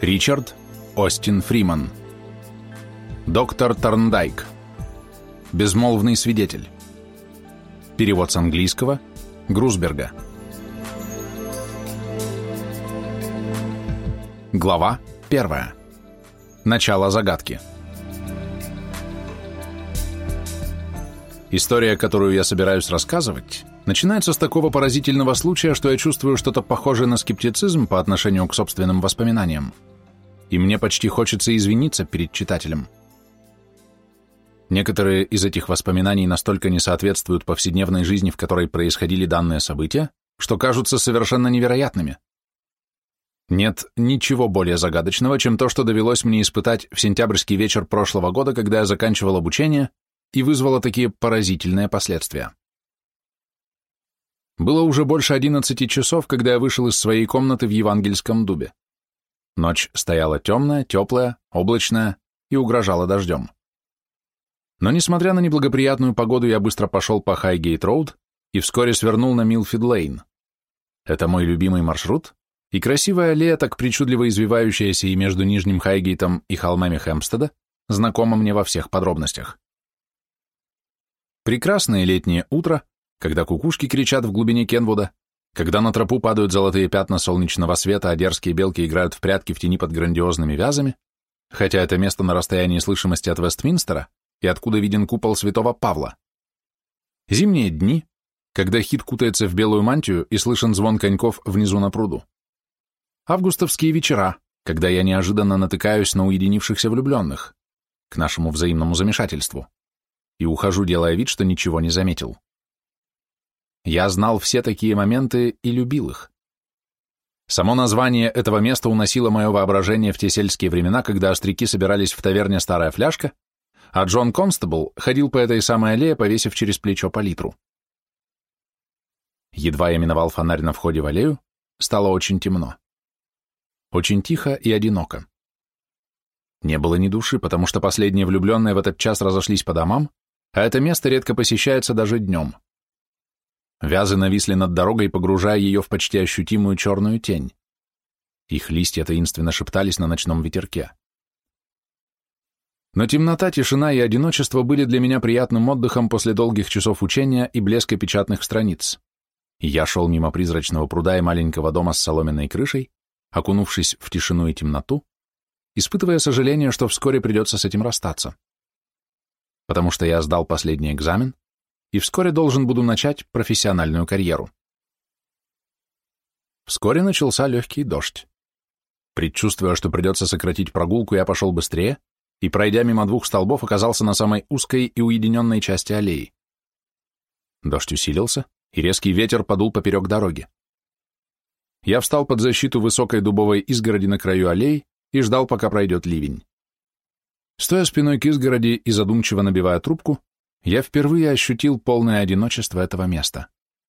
Ричард Остин Фриман. Доктор Торндайк. Безмолвный свидетель. Перевод с английского Грусберга. Глава 1. Начало загадки. История, которую я собираюсь рассказывать, начинается с такого поразительного случая, что я чувствую что-то похожее на скептицизм по отношению к собственным воспоминаниям, и мне почти хочется извиниться перед читателем. Некоторые из этих воспоминаний настолько не соответствуют повседневной жизни, в которой происходили данные события, что кажутся совершенно невероятными. Нет ничего более загадочного, чем то, что довелось мне испытать в сентябрьский вечер прошлого года, когда я заканчивал обучение, и вызвало такие поразительные последствия. Было уже больше 11 часов, когда я вышел из своей комнаты в Евангельском дубе. Ночь стояла темная, теплая, облачная и угрожала дождем. Но, несмотря на неблагоприятную погоду, я быстро пошел по Хайгейт-роуд и вскоре свернул на Милфид-лейн. Это мой любимый маршрут, и красивая аллея, так причудливо извивающаяся и между Нижним Хайгейтом и холмами Хэмпстеда, знакома мне во всех подробностях. Прекрасное летнее утро, когда кукушки кричат в глубине Кенвуда, когда на тропу падают золотые пятна солнечного света, а дерзкие белки играют в прятки в тени под грандиозными вязами, хотя это место на расстоянии слышимости от Вестминстера и откуда виден купол Святого Павла. Зимние дни, когда Хит кутается в белую мантию и слышен звон коньков внизу на пруду. Августовские вечера, когда я неожиданно натыкаюсь на уединившихся влюбленных, к нашему взаимному замешательству, и ухожу, делая вид, что ничего не заметил. Я знал все такие моменты и любил их. Само название этого места уносило мое воображение в те сельские времена, когда остряки собирались в таверне «Старая фляжка», а Джон Констебл ходил по этой самой аллее, повесив через плечо палитру. Едва я миновал фонарь на входе в аллею, стало очень темно. Очень тихо и одиноко. Не было ни души, потому что последние влюбленные в этот час разошлись по домам, а это место редко посещается даже днем. Вязы нависли над дорогой, погружая ее в почти ощутимую черную тень. Их листья таинственно шептались на ночном ветерке. Но темнота, тишина и одиночество были для меня приятным отдыхом после долгих часов учения и блеска печатных страниц. И я шел мимо призрачного пруда и маленького дома с соломенной крышей, окунувшись в тишину и темноту, испытывая сожаление, что вскоре придется с этим расстаться. Потому что я сдал последний экзамен, и вскоре должен буду начать профессиональную карьеру. Вскоре начался легкий дождь. Предчувствуя, что придется сократить прогулку, я пошел быстрее и, пройдя мимо двух столбов, оказался на самой узкой и уединенной части аллеи. Дождь усилился, и резкий ветер подул поперек дороги. Я встал под защиту высокой дубовой изгороди на краю аллеи и ждал, пока пройдет ливень. Стоя спиной к изгороди и задумчиво набивая трубку, я впервые ощутил полное одиночество этого места.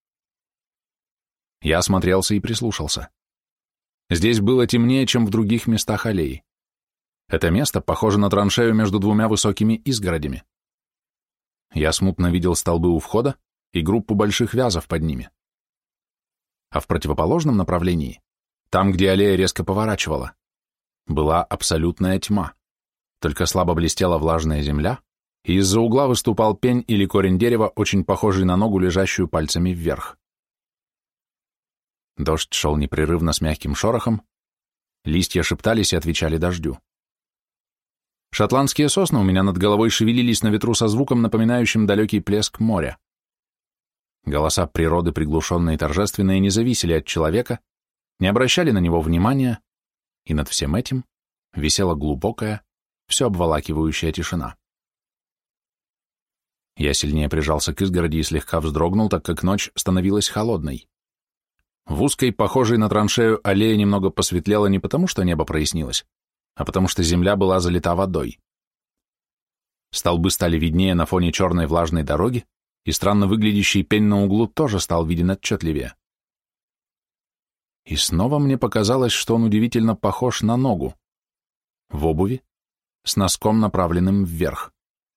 Я осмотрелся и прислушался. Здесь было темнее, чем в других местах аллеи. Это место похоже на траншею между двумя высокими изгородями. Я смутно видел столбы у входа и группу больших вязов под ними. А в противоположном направлении, там, где аллея резко поворачивала, была абсолютная тьма, только слабо блестела влажная земля, и из-за угла выступал пень или корень дерева, очень похожий на ногу, лежащую пальцами вверх. Дождь шел непрерывно с мягким шорохом, листья шептались и отвечали дождю. Шотландские сосны у меня над головой шевелились на ветру со звуком, напоминающим далекий плеск моря. Голоса природы, приглушенные и торжественные, не зависели от человека, не обращали на него внимания, и над всем этим висела глубокая, все обволакивающая тишина. Я сильнее прижался к изгороди и слегка вздрогнул, так как ночь становилась холодной. В узкой, похожей на траншею аллее немного посветлело не потому, что небо прояснилось, а потому что земля была залита водой. Столбы стали виднее на фоне черной влажной дороги, и странно выглядящий пень на углу тоже стал виден отчетливее. И снова мне показалось, что он удивительно похож на ногу, в обуви, с носком, направленным вверх.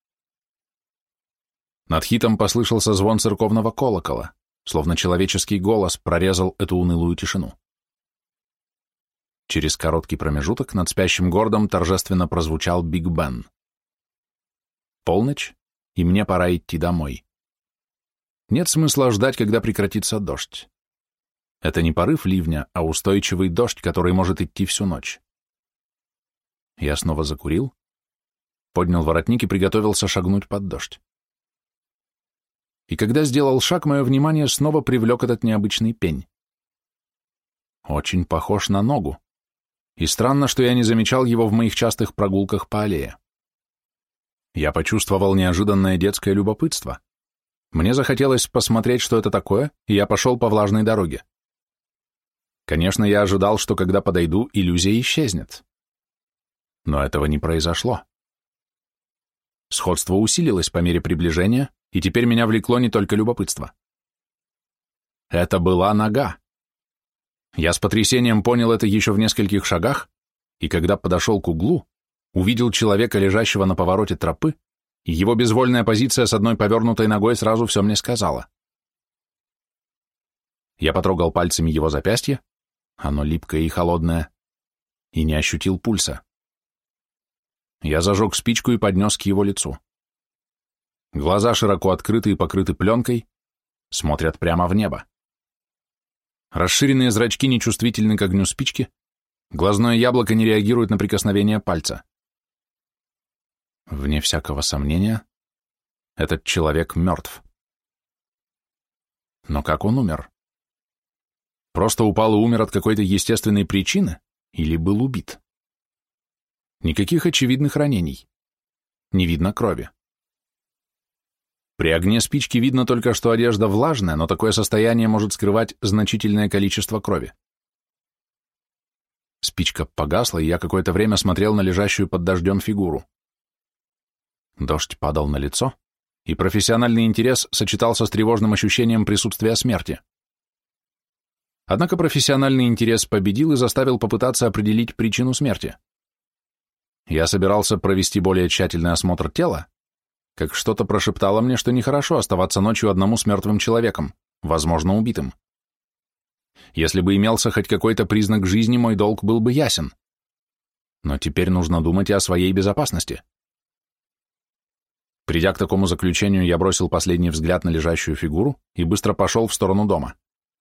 Над Хитом послышался звон церковного колокола, словно человеческий голос прорезал эту унылую тишину. Через короткий промежуток над спящим городом торжественно прозвучал Биг Бен. Полночь, и мне пора идти домой. Нет смысла ждать, когда прекратится дождь. Это не порыв ливня, а устойчивый дождь, который может идти всю ночь. Я снова закурил, поднял воротник и приготовился шагнуть под дождь. И когда сделал шаг, мое внимание снова привлек этот необычный пень. Очень похож на ногу. И странно, что я не замечал его в моих частых прогулках по аллее. Я почувствовал неожиданное детское любопытство. Мне захотелось посмотреть, что это такое, и я пошел по влажной дороге. Конечно, я ожидал, что когда подойду, иллюзия исчезнет. Но этого не произошло. Сходство усилилось по мере приближения, и теперь меня влекло не только любопытство. Это была нога. Я с потрясением понял это еще в нескольких шагах, и когда подошел к углу, увидел человека, лежащего на повороте тропы, и его безвольная позиция с одной повернутой ногой сразу все мне сказала. Я потрогал пальцами его запястье, оно липкое и холодное, и не ощутил пульса. Я зажег спичку и поднес к его лицу. Глаза широко открыты и покрыты пленкой, смотрят прямо в небо. Расширенные зрачки нечувствительны к огню спички, глазное яблоко не реагирует на прикосновение пальца. Вне всякого сомнения, этот человек мертв. Но как он умер? Просто упал и умер от какой-то естественной причины или был убит? Никаких очевидных ранений. Не видно крови. При огне спички видно только, что одежда влажная, но такое состояние может скрывать значительное количество крови. Спичка погасла, и я какое-то время смотрел на лежащую под дождем фигуру. Дождь падал на лицо, и профессиональный интерес сочетался с тревожным ощущением присутствия смерти. Однако профессиональный интерес победил и заставил попытаться определить причину смерти. Я собирался провести более тщательный осмотр тела, как что-то прошептало мне, что нехорошо оставаться ночью одному с мертвым человеком, возможно, убитым. Если бы имелся хоть какой-то признак жизни, мой долг был бы ясен. Но теперь нужно думать и о своей безопасности. Придя к такому заключению, я бросил последний взгляд на лежащую фигуру и быстро пошел в сторону дома.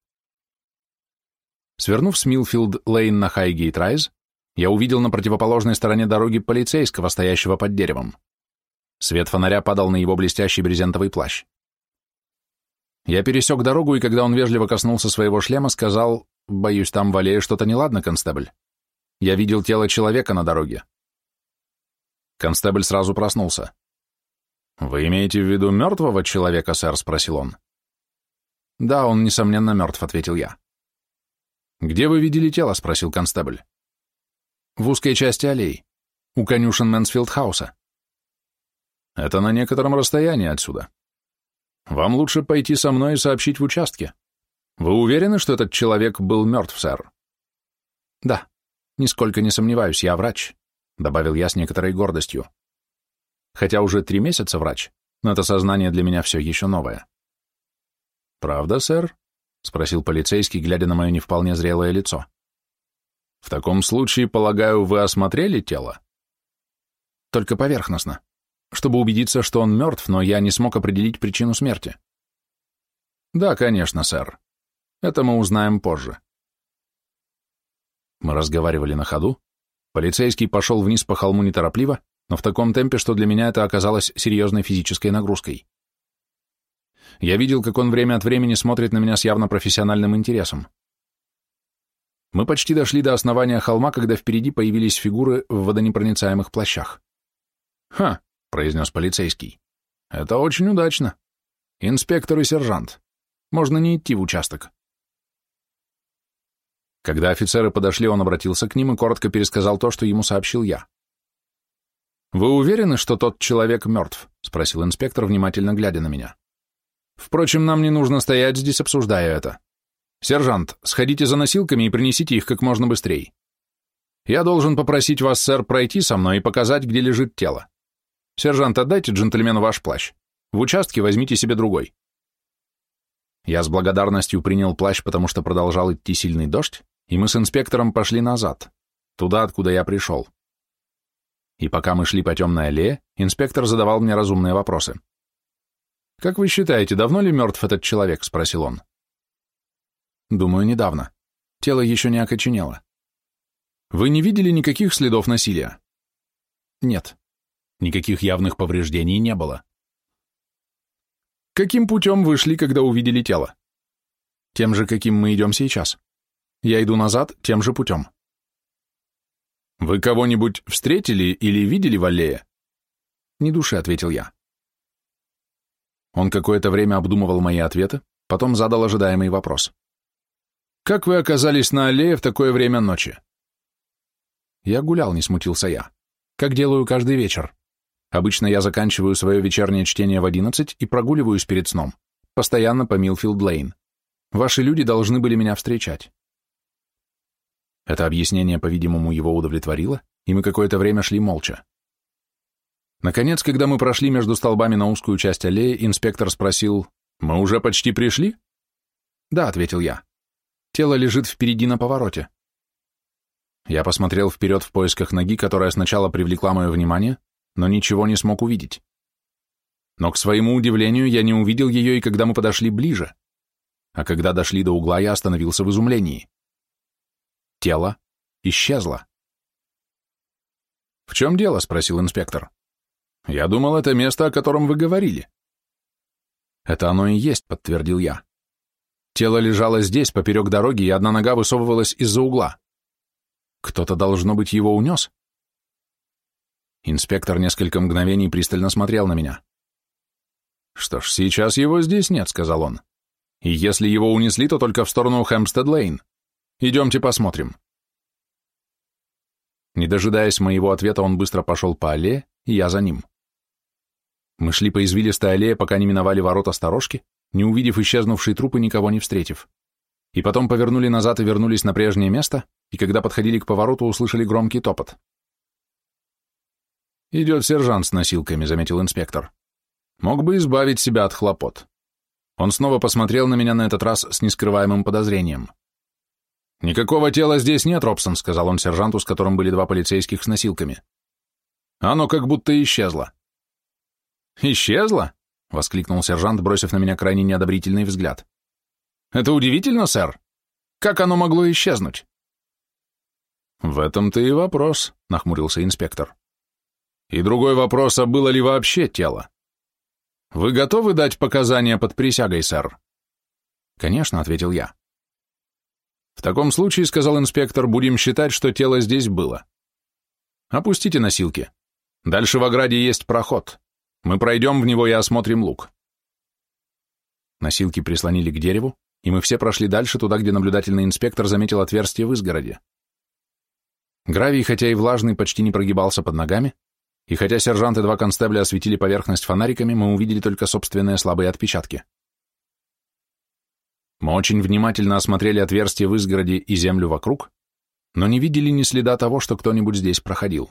Свернув с Милфилд-Лейн на Хайгейт-Райз, я увидел на противоположной стороне дороги полицейского, стоящего под деревом. Свет фонаря падал на его блестящий брезентовый плащ. Я пересек дорогу, и когда он вежливо коснулся своего шлема, сказал: «Боюсь, там в аллее что-то неладно, констебль. Я видел тело человека на дороге». Констебль сразу проснулся. «Вы имеете в виду мертвого человека, сэр?» — спросил он. «Да, он, несомненно, мертв», — ответил я. «Где вы видели тело?» — спросил констебль. «В узкой части аллеи, у конюшен Мэнсфилд-хауса». «Это на некотором расстоянии отсюда. Вам лучше пойти со мной и сообщить в участке. Вы уверены, что этот человек был мертв, сэр?» «Да, нисколько не сомневаюсь, я врач», — добавил я с некоторой гордостью. Хотя уже 3 месяца врач, но это сознание для меня все еще новое. «Правда, сэр?» — спросил полицейский, глядя на мое не вполне зрелое лицо. «В таком случае, полагаю, вы осмотрели тело?» «Только поверхностно, чтобы убедиться, что он мертв, но я не смог определить причину смерти». «Да, конечно, сэр. Это мы узнаем позже». Мы разговаривали на ходу. Полицейский пошел вниз по холму неторопливо, но в таком темпе, что для меня это оказалось серьезной физической нагрузкой. Я видел, как он время от времени смотрит на меня с явно профессиональным интересом. Мы почти дошли до основания холма, когда впереди появились фигуры в водонепроницаемых плащах. «Ха», — произнес полицейский, — «это очень удачно. Инспектор и сержант. Можно не идти в участок». Когда офицеры подошли, он обратился к ним и коротко пересказал то, что ему сообщил я. «Вы уверены, что тот человек мертв?» — спросил инспектор, внимательно глядя на меня. «Впрочем, нам не нужно стоять здесь, обсуждая это. Сержант, сходите за носилками и принесите их как можно быстрее. Я должен попросить вас, сэр, пройти со мной и показать, где лежит тело. Сержант, отдайте джентльмену ваш плащ. В участке возьмите себе другой». Я с благодарностью принял плащ, потому что продолжал идти сильный дождь, и мы с инспектором пошли назад, туда, откуда я пришел. И пока мы шли по темной аллее, инспектор задавал мне разумные вопросы. «Как вы считаете, давно ли мертв этот человек?» — спросил он. «Думаю, недавно. Тело еще не окоченело». «Вы не видели никаких следов насилия?» «Нет. Никаких явных повреждений не было». «Каким путем вы шли, когда увидели тело?» «Тем же, каким мы идем сейчас. Я иду назад тем же путем». «Вы кого-нибудь встретили или видели в аллее?» «Ни души», — ответил я. Он какое-то время обдумывал мои ответы, потом задал ожидаемый вопрос. «Как вы оказались на аллее в такое время ночи?» «Я гулял», — не смутился я. «Как делаю каждый вечер. Обычно я заканчиваю свое вечернее чтение в 11 и прогуливаюсь перед сном, постоянно по Милфилд-Лейн. Ваши люди должны были меня встречать». Это объяснение, по-видимому, его удовлетворило, и мы какое-то время шли молча. Наконец, когда мы прошли между столбами на узкую часть аллеи, инспектор спросил: «Мы уже почти пришли?» «Да», — ответил я. «Тело лежит впереди на повороте». Я посмотрел вперед в поисках ноги, которая сначала привлекла мое внимание, но ничего не смог увидеть. Но, к своему удивлению, я не увидел ее и когда мы подошли ближе. А когда дошли до угла, я остановился в изумлении. Тело исчезло. «В чем дело?» — спросил инспектор. «Я думал, это место, о котором вы говорили». «Это оно и есть», — подтвердил я. Тело лежало здесь, поперек дороги, и одна нога высовывалась из-за угла. Кто-то, должно быть, его унес. Инспектор несколько мгновений пристально смотрел на меня. «Что ж, сейчас его здесь нет», — сказал он. «И если его унесли, то только в сторону Хэмпстед-Лейн. Идемте посмотрим». Не дожидаясь моего ответа, он быстро пошел по аллее, и я за ним. Мы шли по извилистой аллее, пока не миновали ворота сторожки, не увидев исчезнувший труп и никого не встретив. И потом повернули назад и вернулись на прежнее место, и когда подходили к повороту, услышали громкий топот. «Идет сержант с носилками», — заметил инспектор. «Мог бы избавить себя от хлопот». Он снова посмотрел на меня на этот раз с нескрываемым подозрением. «Никакого тела здесь нет, Робсон», — сказал он сержанту, с которым были два полицейских с носилками. «Оно как будто исчезло». «Исчезло?» — воскликнул сержант, бросив на меня крайне неодобрительный взгляд. «Это удивительно, сэр. Как оно могло исчезнуть?» «В этом-то и вопрос», — нахмурился инспектор. «И другой вопрос, а было ли вообще тело? Вы готовы дать показания под присягой, сэр?» «Конечно», — ответил я. «В таком случае, — сказал инспектор, — будем считать, что тело здесь было. Опустите носилки. Дальше в ограде есть проход. Мы пройдем в него и осмотрим луг». Носилки прислонили к дереву, и мы все прошли дальше, туда, где наблюдательный инспектор заметил отверстие в изгороде. Гравий, хотя и влажный, почти не прогибался под ногами, и хотя сержант и два констебля осветили поверхность фонариками, мы увидели только собственные слабые отпечатки. Мы очень внимательно осмотрели отверстие в изгороде и землю вокруг, но не видели ни следа того, что кто-нибудь здесь проходил.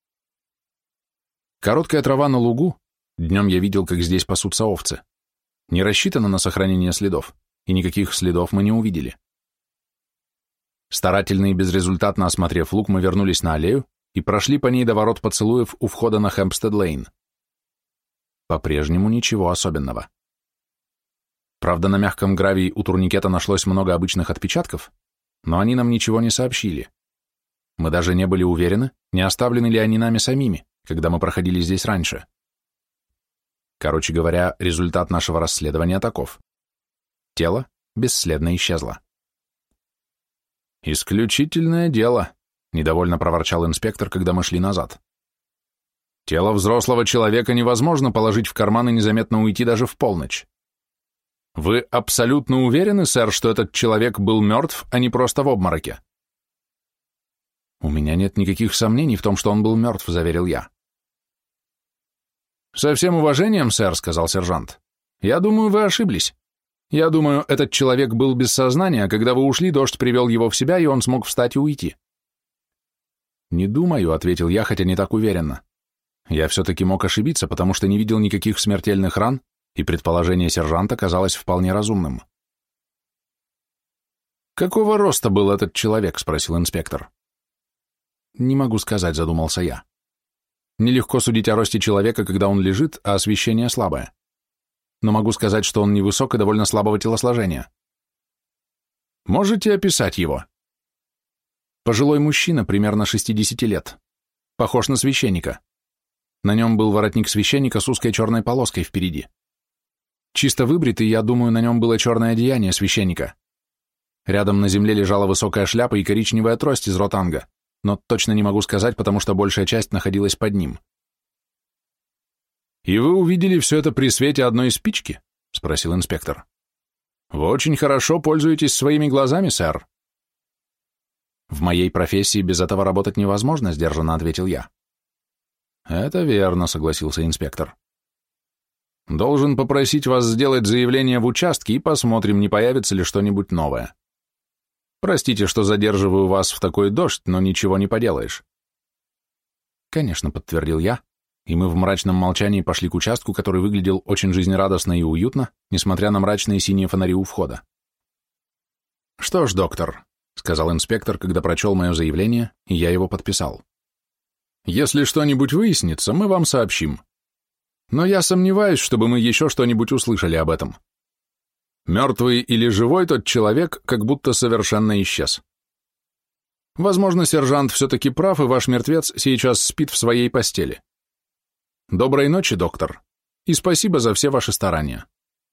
Короткая трава на лугу, днем я видел, как здесь пасутся овцы, не рассчитана на сохранение следов, и никаких следов мы не увидели. Старательно и безрезультатно осмотрев луг, мы вернулись на аллею и прошли по ней до ворот поцелуев у входа на Хэмпстед-Лейн. По-прежнему ничего особенного. Правда, на мягком гравии у турникета нашлось много обычных отпечатков, но они нам ничего не сообщили. Мы даже не были уверены, не оставлены ли они нами самими, когда мы проходили здесь раньше. Короче говоря, результат нашего расследования таков. Тело бесследно исчезло. «Исключительное дело», — недовольно проворчал инспектор, когда мы шли назад. «Тело взрослого человека невозможно положить в карман и незаметно уйти даже в полночь. Вы абсолютно уверены, сэр, что этот человек был мертв, а не просто в обмороке?» «У меня нет никаких сомнений в том, что он был мертв», — заверил я. «Со всем уважением, сэр», — сказал сержант, — «я думаю, вы ошиблись. Я думаю, этот человек был без сознания, а когда вы ушли, дождь привел его в себя, и он смог встать и уйти». «Не думаю», — ответил я, хотя не так уверенно. Я все-таки мог ошибиться, потому что не видел никаких смертельных ран, и предположение сержанта казалось вполне разумным. «Какого роста был этот человек?» — спросил инспектор. Не могу сказать, задумался я. Нелегко судить о росте человека, когда он лежит, а освещение слабое. Но могу сказать, что он невысок и довольно слабого телосложения. Можете описать его? Пожилой мужчина, примерно 60 лет. Похож на священника. На нем был воротник священника с узкой черной полоской впереди. Чисто выбритый, я думаю, на нем было черное одеяние священника. Рядом на земле лежала высокая шляпа и коричневая трость из ротанга, но точно не могу сказать, потому что большая часть находилась под ним. «И вы увидели все это при свете одной спички?» — спросил инспектор. «Вы очень хорошо пользуетесь своими глазами, сэр». «В моей профессии без этого работать невозможно», — сдержанно ответил я. «Это верно», — согласился инспектор. «Должен попросить вас сделать заявление в участке и посмотрим, не появится ли что-нибудь новое. Простите, что задерживаю вас в такой дождь, но ничего не поделаешь». «Конечно», — подтвердил я, и мы в мрачном молчании пошли к участку, который выглядел очень жизнерадостно и уютно, несмотря на мрачные синие фонари у входа. «Что ж, доктор», — сказал инспектор, когда прочел мое заявление, и я его подписал. «Если что-нибудь выяснится, мы вам сообщим. Но я сомневаюсь, чтобы мы еще что-нибудь услышали об этом. Мертвый или живой тот человек как будто совершенно исчез. Возможно, сержант все-таки прав, и ваш мертвец сейчас спит в своей постели. Доброй ночи, доктор, и спасибо за все ваши старания».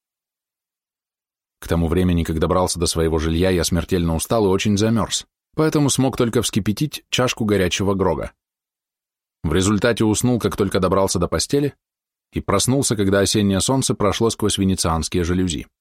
К тому времени, как добрался до своего жилья, я смертельно устал и очень замерз, поэтому смог только вскипятить чашку горячего грога. В результате уснул, как только добрался до постели, и проснулся, когда осеннее солнце прошло сквозь венецианские жалюзи.